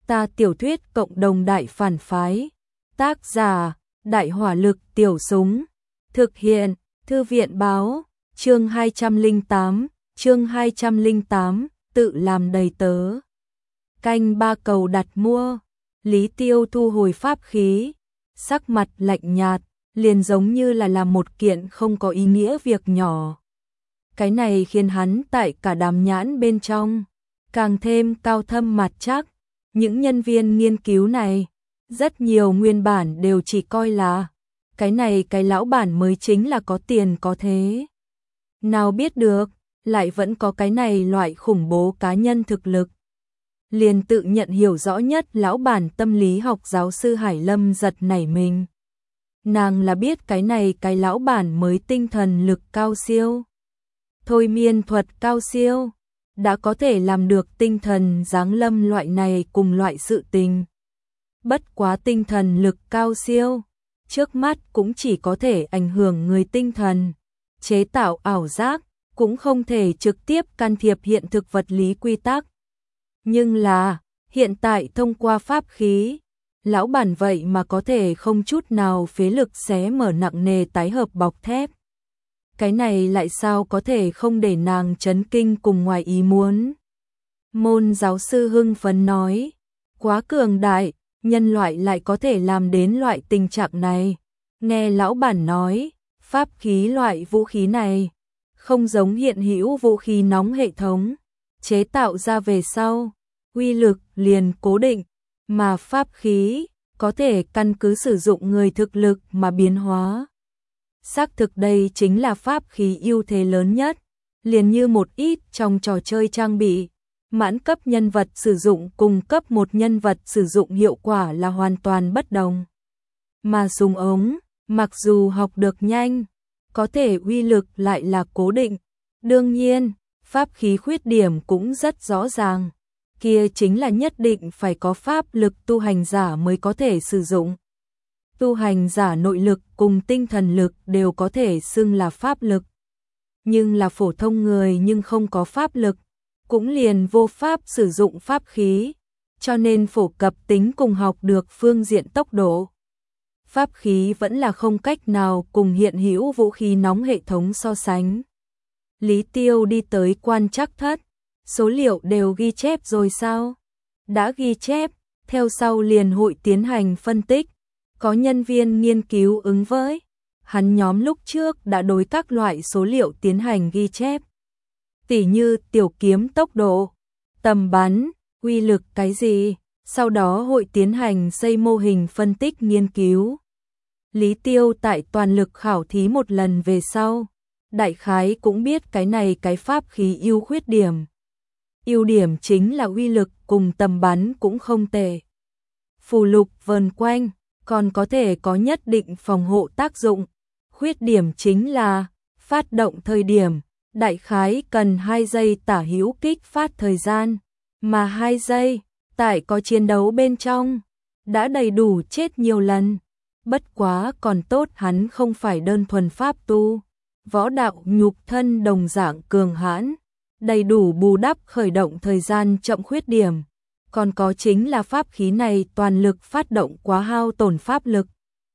Ta tiểu thuyết cộng đồng đại phản phái. Tác giả: Đại hỏa lực tiểu súng. Thực hiện: Thư viện báo. Chương 208, tự làm đầy tớ. Canh ba cầu đặt mua. Lý Tiêu thu hồi pháp khí, sắc mặt lạnh nhạt, liền giống như là làm một kiện không có ý nghĩa việc nhỏ. Cái này khiến hắn tại cả đám nhãn bên trong càng thêm cao thâm mặt chắc. Những nhân viên nghiên cứu này, rất nhiều nguyên bản đều chỉ coi là cái này cái lão bản mới chính là có tiền có thế. Nào biết được, lại vẫn có cái này loại khủng bố cá nhân thực lực. Liền tự nhận hiểu rõ nhất lão bản tâm lý học giáo sư Hải Lâm giật nảy mình. Nàng là biết cái này cái lão bản mới tinh thần lực cao siêu, thôi miên thuật cao siêu, đã có thể làm được tinh thần giáng lâm loại này cùng loại sự tình. Bất quá tinh thần lực cao siêu, trước mắt cũng chỉ có thể ảnh hưởng người tinh thần, chế tạo ảo giác, cũng không thể trực tiếp can thiệp hiện thực vật lý quy tắc. Nhưng là, hiện tại thông qua pháp khí, lão bản vậy mà có thể không chút nào phế lực xé mở nặng nề tái hợp bọc thép. Cái này lại sao có thể không để nàng chấn kinh cùng ngoài ý muốn. Môn giáo sư hưng phấn nói, quá cường đại, nhân loại lại có thể làm đến loại tình trạng này. Nghe lão bản nói, pháp khí loại vũ khí này, không giống hiện hữu vũ khí nóng hệ thống, chế tạo ra về sau, uy lực liền cố định, mà pháp khí có thể căn cứ sử dụng người thực lực mà biến hóa. Xác thực đây chính là pháp khí ưu thế lớn nhất, liền như một ít trong trò chơi trang bị, mãn cấp nhân vật sử dụng cùng cấp một nhân vật sử dụng hiệu quả là hoàn toàn bất đồng. Mà súng ống, mặc dù học được nhanh, có thể uy lực lại là cố định. Đương nhiên, pháp khí khuyết điểm cũng rất rõ ràng, kia chính là nhất định phải có pháp lực tu hành giả mới có thể sử dụng. Tu hành giả nội lực cùng tinh thần lực đều có thể xưng là pháp lực. Nhưng là phổ thông người nhưng không có pháp lực, cũng liền vô pháp sử dụng pháp khí, cho nên phổ cập tính cùng học được phương diện tốc độ. Pháp khí vẫn là không cách nào cùng hiện hữu vũ khí nóng hệ thống so sánh. Lý Tiêu đi tới quan trắc thất, số liệu đều ghi chép rồi sao? Đã ghi chép, theo sau liền hội tiến hành phân tích. Có nhân viên nghiên cứu ứng với, hắn nhóm lúc trước đã đối các loại số liệu tiến hành ghi chép. Tỉ như tiểu kiếm tốc độ, tầm bắn, uy lực cái gì, sau đó hội tiến hành xây mô hình phân tích nghiên cứu. Lý Tiêu tại toàn lực khảo thí một lần về sau, đại khái cũng biết cái này cái pháp khí ưu khuyết điểm. Ưu điểm chính là uy lực cùng tầm bắn cũng không tệ. Phù lục vờn quanh, còn có thể có nhất định phòng hộ tác dụng. Khuyết điểm chính là phát động thời điểm, đại khái cần 2 giây tả hữu kích phát thời gian, mà 2 giây, tại có chiến đấu bên trong, đã đầy đủ chết nhiều lần. Bất quá còn tốt hắn không phải đơn thuần pháp tu, võ đạo nhục thân đồng dạng cường hãn, đầy đủ bù đắp khởi động thời gian chậm khuyết điểm. Còn có chính là pháp khí này toàn lực phát động quá hao tổn pháp lực.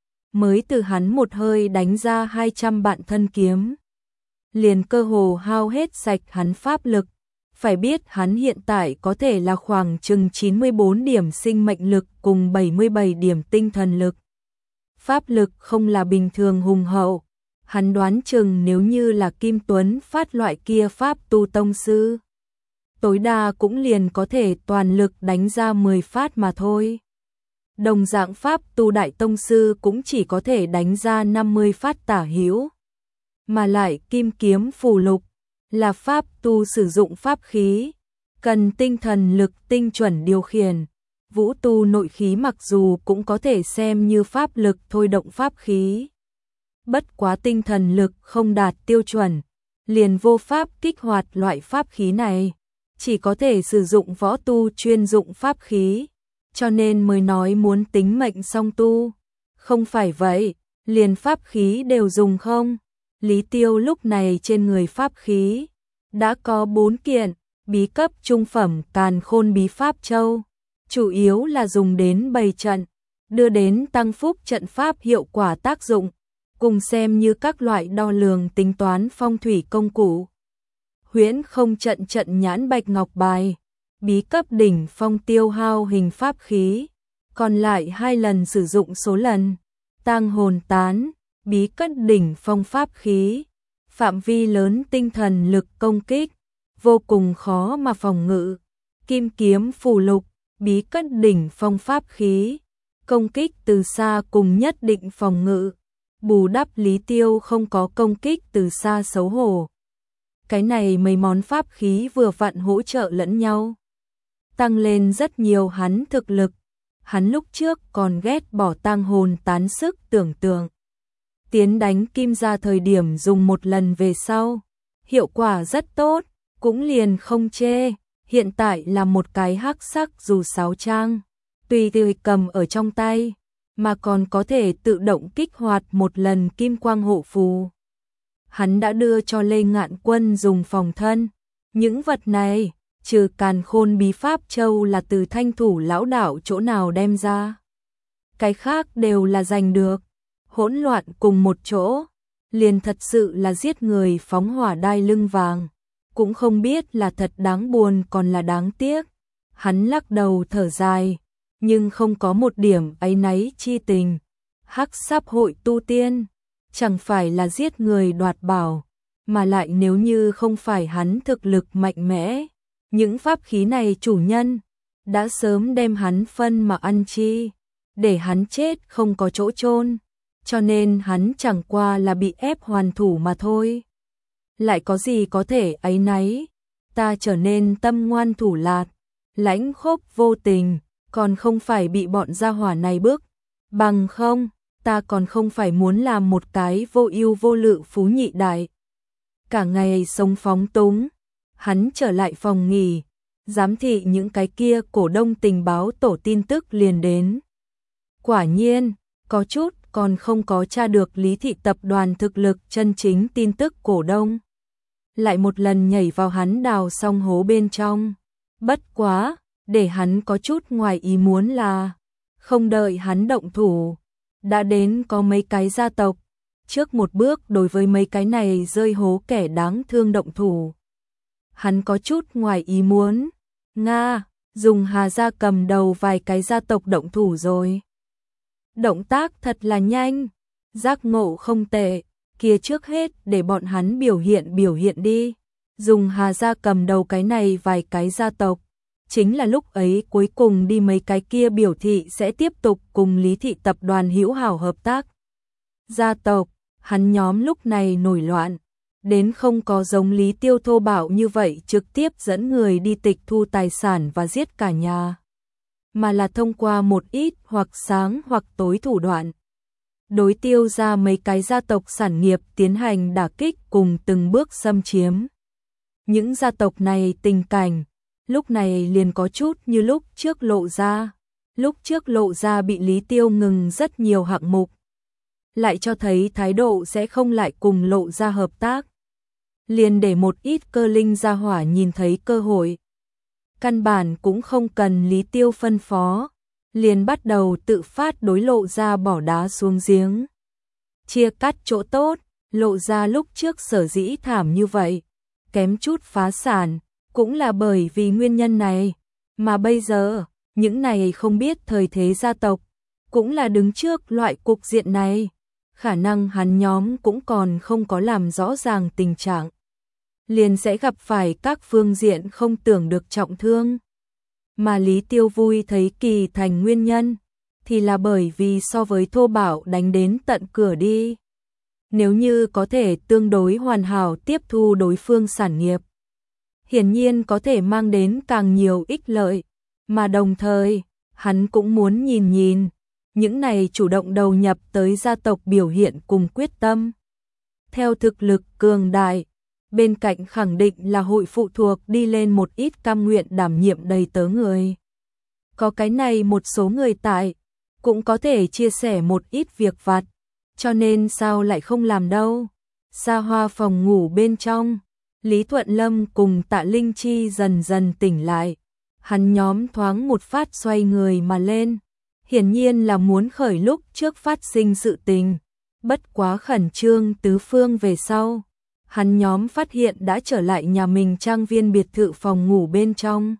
Mới từ hắn một hơi đánh ra 200 bạn thân kiếm, liền cơ hồ hao hết sạch hắn pháp lực. Phải biết hắn hiện tại có thể là khoảng chừng 94 điểm sinh mệnh lực cùng 77 điểm tinh thần lực. Pháp lực không là bình thường hùng hậu. Hắn đoán chừng nếu như là Kim Tuấn phát loại kia pháp tu tông sư, tối đa cũng liền có thể toàn lực đánh ra 10 phát mà thôi. Đồng dạng pháp tu đại tông sư cũng chỉ có thể đánh ra 50 phát tả hữu. Mà lại kim kiếm phù lục là pháp tu sử dụng pháp khí, cần tinh thần lực tinh chuẩn điều khiển. Vũ tu nội khí mặc dù cũng có thể xem như pháp lực thôi động pháp khí. Bất quá tinh thần lực không đạt tiêu chuẩn, liền vô pháp kích hoạt loại pháp khí này. Chỉ có thể sử dụng võ tu chuyên dụng pháp khí, cho nên mới nói muốn tính mệnh song tu. Không phải vậy, liền pháp khí đều dùng không? Lý Tiêu lúc này trên người pháp khí đã có 4 kiện, bí cấp trung phẩm càn khôn bí pháp châu, chủ yếu là dùng đến bày trận, đưa đến tăng phúc trận pháp hiệu quả tác dụng, cùng xem như các loại đo lường tính toán phong thủy công cụ. Huyễn không trận trận nhãn bạch ngọc bài, bí cấp đỉnh phong tiêu hao hình pháp khí, còn lại 2 lần sử dụng số lần, tang hồn tán, bí cấp đỉnh phong pháp khí, phạm vi lớn tinh thần lực công kích, vô cùng khó mà phòng ngự, kim kiếm phù lục, bí cấp đỉnh phong pháp khí, công kích từ xa cùng nhất định phòng ngự, bù đắp Lý Tiêu không có công kích từ xa xấu hổ. Cái này mấy món pháp khí vừa vặn hỗ trợ lẫn nhau, tăng lên rất nhiều hắn thực lực. Hắn lúc trước còn ghét bỏ tang hồn tán sức tưởng tượng. Tiến đánh kim ra thời điểm dùng một lần về sau, hiệu quả rất tốt, cũng liền không chê. Hiện tại là một cái hắc sắc dù sáo trang, tùy tùy cầm ở trong tay, mà còn có thể tự động kích hoạt một lần kim quang hộ phù. Hắn đã đưa cho Lê Ngạn Quân dùng phòng thân. Những vật này, trừ Càn Khôn bí pháp châu là từ Thanh Thủ lão đạo chỗ nào đem ra. Cái khác đều là giành được, hỗn loạn cùng một chỗ, liền thật sự là giết người phóng hỏa đai lưng vàng. Cũng không biết là thật đáng buồn còn là đáng tiếc. Hắn lắc đầu thở dài, nhưng không có một điểm áy náy chi tình. Hắc Sáp hội tu tiên, chẳng phải là giết người đoạt bảo, mà lại nếu như không phải hắn thực lực mạnh mẽ, những pháp khí này chủ nhân đã sớm đem hắn phân mà ăn chi, để hắn chết không có chỗ chôn, cho nên hắn chẳng qua là bị ép hoàn thủ mà thôi. Lại có gì có thể áy náy, ta trở nên tâm ngoan thủ lạt, lãnh khốc vô tình, còn không phải bị bọn gia hỏa này bức, bằng không, ta còn không phải muốn làm một cái vô ưu vô lự phú nhị đại. Cả ngày sống phóng túng, hắn trở lại phòng nghỉ, giám thị những cái kia cổ đông tình báo tổ tin tức liền đến. Quả nhiên, có chút còn không có tra được Lý thị tập đoàn thực lực chân chính tin tức cổ đông. Lại một lần nhảy vào hắn đào xong hố bên trong. Bất quá, để hắn có chút ngoài ý muốn là, không đợi hắn động thủ, đã đến có mấy cái gia tộc, trước một bước đối với mấy cái này rơi hố kẻ đáng thương động thủ. Hắn có chút ngoài ý muốn, Nga, dùng Hà gia cầm đầu vài cái gia tộc động thủ rồi. Động tác thật là nhanh, giác ngộ không tệ, kia trước hết để bọn hắn biểu hiện đi. Dùng Hà gia cầm đầu cái này vài cái gia tộc, chính là lúc ấy cuối cùng đi mấy cái kia biểu thị sẽ tiếp tục cùng Lý thị tập đoàn hữu hảo hợp tác. Gia tộc, hắn nhóm lúc này nổi loạn, đến không có giống Lý Tiêu thô bạo như vậy trực tiếp dẫn người đi tịch thu tài sản và giết cả nhà, mà là thông qua một ít hoặc sáng hoặc tối thủ đoạn, đối Tiêu ra mấy cái gia tộc sản nghiệp tiến hành đả kích cùng từng bước xâm chiếm. Những gia tộc này tình cảnh, lúc này liền có chút như lúc trước Lộ ra. Lúc trước Lộ ra bị Lý Tiêu ngừng rất nhiều hạng mục, lại cho thấy thái độ sẽ không lại cùng Lộ ra hợp tác. Liền để một ít cơ linh gia hỏa nhìn thấy cơ hội. Căn bản cũng không cần Lý Tiêu phân phó, liền bắt đầu tự phát đối Lộ ra bỏ đá xuống giếng. Chia cắt chỗ tốt, Lộ ra lúc trước sở dĩ thảm như vậy, kém chút phá sản, cũng là bởi vì nguyên nhân này. Mà bây giờ, những này không biết thời thế gia tộc, cũng là đứng trước loại cục diện này. Khả năng hắn nhóm cũng còn không có làm rõ ràng tình trạng, liền sẽ gặp phải các phương diện không tưởng được trọng thương. Mà Lý Tiêu vui thấy kỳ thành nguyên nhân, thì là bởi vì so với thô bạo đánh đến tận cửa đi. Nếu như có thể tương đối hoàn hảo tiếp thu đối phương sản nghiệp, hiển nhiên có thể mang đến càng nhiều ích lợi, mà đồng thời, hắn cũng muốn nhìn những này chủ động đầu nhập tới gia tộc biểu hiện cùng quyết tâm. Theo thực lực cường đại, bên cạnh khẳng định là hội phụ thuộc đi lên một ít cam nguyện đảm nhiệm đầy tớ người. Có cái này một số người tại, cũng có thể chia sẻ một ít việc vặt, cho nên sao lại không làm đâu. Xa hoa phòng ngủ bên trong, Lý Thuận Lâm cùng Tạ Linh Chi dần dần tỉnh lại. Hắn nhóm thoáng một phát xoay người mà lên, hiển nhiên là muốn khởi lúc trước phát sinh sự tình, bất quá khẩn trương tứ phương về sau. Hắn nhóm phát hiện đã trở lại nhà mình trang viên biệt thự phòng ngủ bên trong.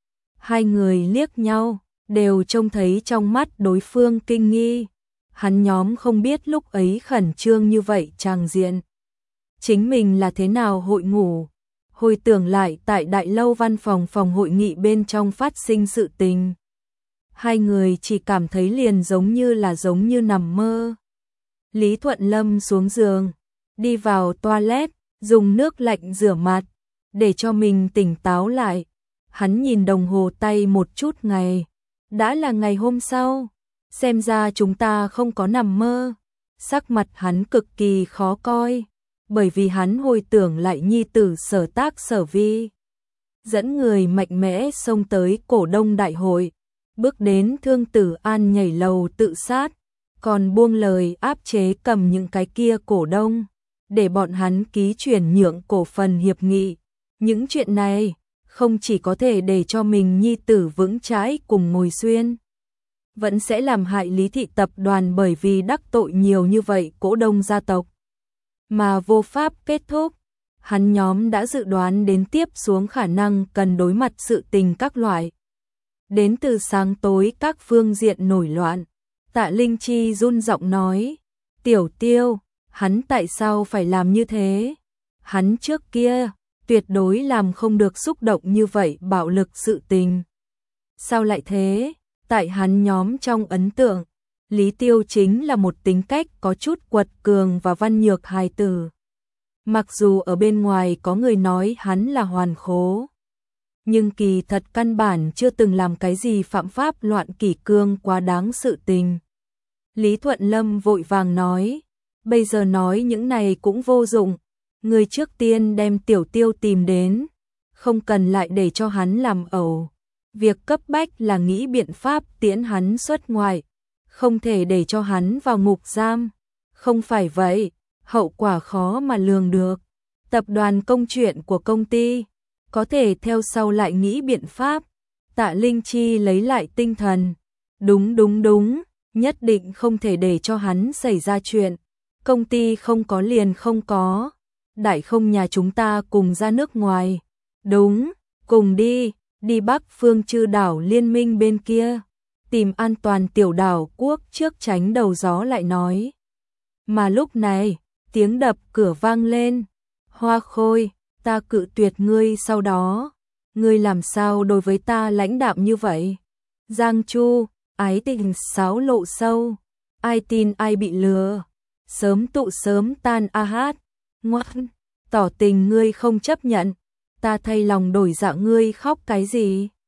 Hai người liếc nhau, đều trông thấy trong mắt đối phương kinh nghi. Hắn nhóm không biết lúc ấy khẩn trương như vậy tràng diện. Chính mình là thế nào hội ngủ. Hồi tưởng lại tại đại lâu văn phòng phòng hội nghị bên trong phát sinh sự tình. Hai người chỉ cảm thấy liền giống như nằm mơ. Lý Thuận Lâm xuống giường, đi vào toilet, dùng nước lạnh rửa mặt, để cho mình tỉnh táo lại. Hắn nhìn đồng hồ tay một chút ngày, đã là ngày hôm sau, xem ra chúng ta không có nằm mơ. Sắc mặt hắn cực kỳ khó coi, bởi vì hắn hồi tưởng lại nhi tử Sở Tác Sở Vi. Dẫn người mạnh mẽ xông tới cổ đông đại hội, bước đến Thương Tử An nhảy lầu tự sát, còn buông lời áp chế cầm những cái kia cổ đông, để bọn hắn ký chuyển nhượng cổ phần hiệp nghị. Những chuyện này không chỉ có thể để cho mình nhi tử vững chãi cùng ngồi xuyên, vẫn sẽ làm hại Lý thị tập đoàn bởi vì đắc tội nhiều như vậy cổ đông gia tộc, mà vô pháp kết thúc. Hắn nhóm đã dự đoán đến tiếp xuống khả năng cần đối mặt sự tình các loại. Đến từ sáng tối các phương diện nổi loạn, Tạ Linh Chi run giọng nói, Tiểu Tiêu, hắn tại sao phải làm như thế? Hắn trước kia tuyệt đối làm không được xúc động như vậy bạo lực sự tình. Sao lại thế? Tại hắn nhóm trong ấn tượng, Lý Tiêu chính là một tính cách có chút quật cường và văn nhược hài tử. Mặc dù ở bên ngoài có người nói hắn là hoàn khố, nhưng kỳ thật căn bản chưa từng làm cái gì phạm pháp loạn kỷ cương quá đáng sự tình. Lý Thuận Lâm vội vàng nói, bây giờ nói những này cũng vô dụng, người trước tiên đem Tiểu Tiêu tìm đến, không cần lại để cho hắn làm ẩu. Việc cấp bách là nghĩ biện pháp tiễn hắn xuất ngoại, không thể để cho hắn vào ngục giam. Không phải vậy, hậu quả khó mà lường được. Tập đoàn công chuyện của công ty, có thể theo sau lại nghĩ biện pháp. Tạ Linh Chi lấy lại tinh thần. Đúng, nhất định không thể để cho hắn xảy ra chuyện. Công ty không có liền không có. Đại không nhà chúng ta cùng ra nước ngoài. Đúng, cùng đi Bắc Phương Chư đảo liên minh bên kia, tìm an toàn tiểu đảo quốc trước tránh đầu gió lại nói. Mà lúc này, tiếng đập cửa vang lên. Hoa Khôi, ta cự tuyệt ngươi sau đó. Ngươi làm sao đối với ta lãnh đạm như vậy? Giang Chu, ái tình xáo lộ sâu. Ai tin ai bị lừa. Sớm tụ sớm tan a hát. Ngoan, tỏ tình ngươi không chấp nhận. Ta thay lòng đổi dạ ngươi khóc cái gì?